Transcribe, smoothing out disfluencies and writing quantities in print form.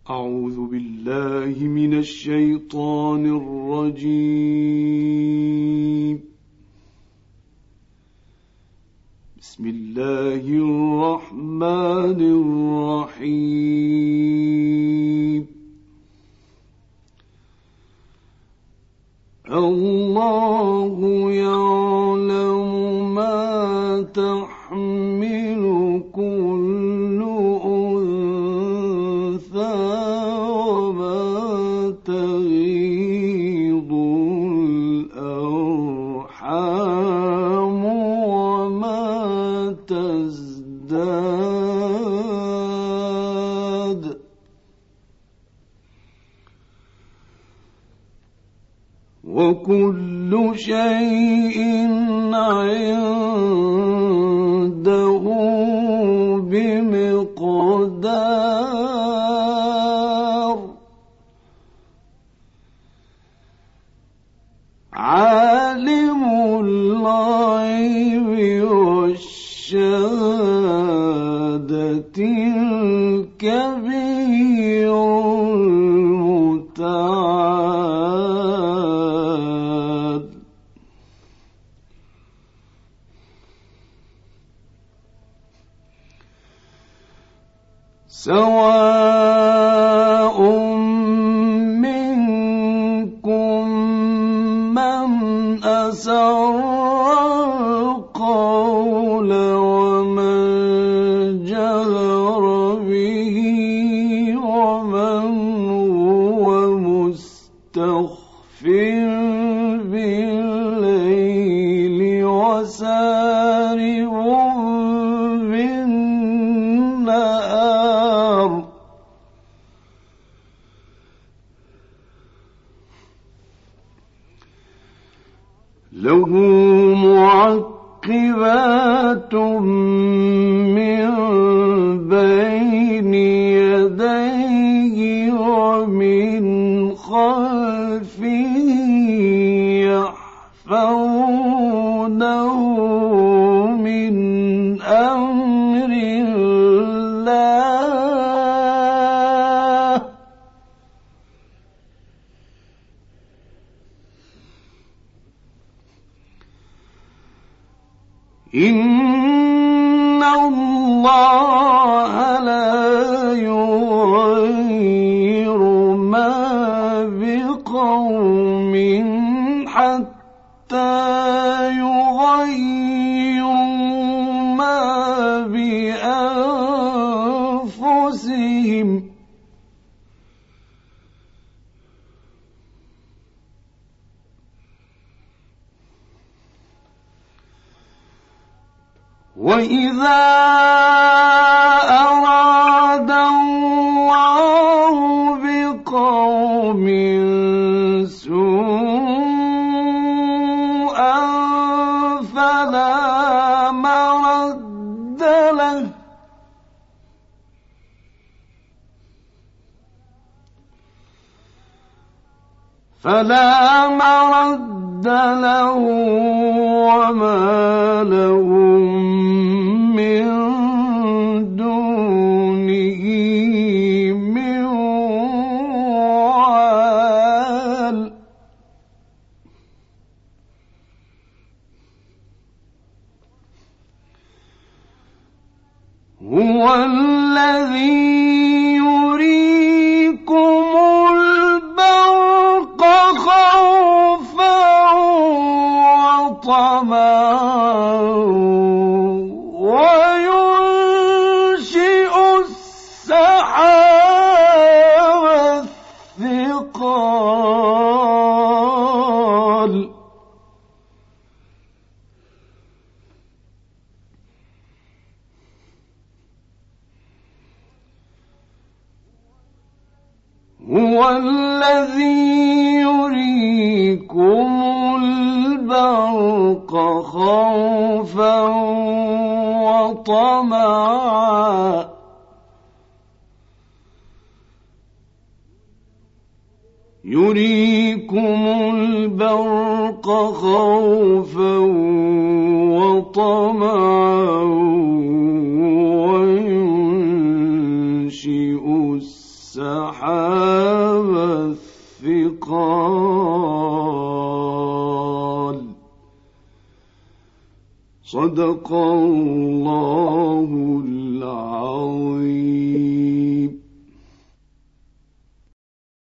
أعوذ بالله من الشيطان الرجيم. بسم الله الرحمن الرحيم. الله يعلم ما تحمل كل أنثى وما تغيض الأرحام وما تزداد وكل شيء عنده بمقدار. عالم الغيب والشهادة الكبير المتعال. سواء منكم من أسر القول ومن جهر به ومن هو مستخف بالليل وسارب بالنهار. له معقبات من بين يديه ومن خلفه يحفظونه من أمر الله. إن الله لا يغير ما بقوم حتى يغيروا ما بأنفسهم. وإذا أراد الله بقوم سوءا فلا مرد له وما لهم من دونه من وال. هو الذي يريكم البرق خوفا وطمعا وينشئ السحاب الثقال. هو الذي يريكم البرق خوفا وطمعا يريكم البرق خوفا وطمعا وينشئ السحاب والثقال. صدق الله العظيم.